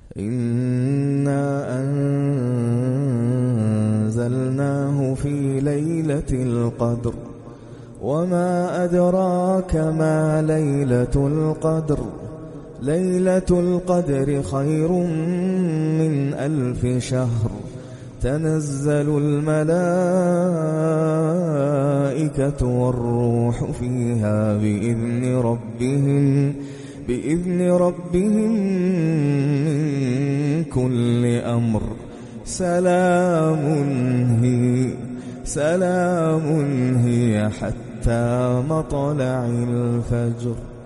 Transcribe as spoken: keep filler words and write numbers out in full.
إنا أنزلناه في ليلة القدر وما أدراك ما ليلة القدر ليلة القدر خير من ألف شهر تنزل الملائكة والروح فيها بإذن ربهم بإذن ربهم من كل أمر سلام هي سلام هي حتى مطلع الفجر.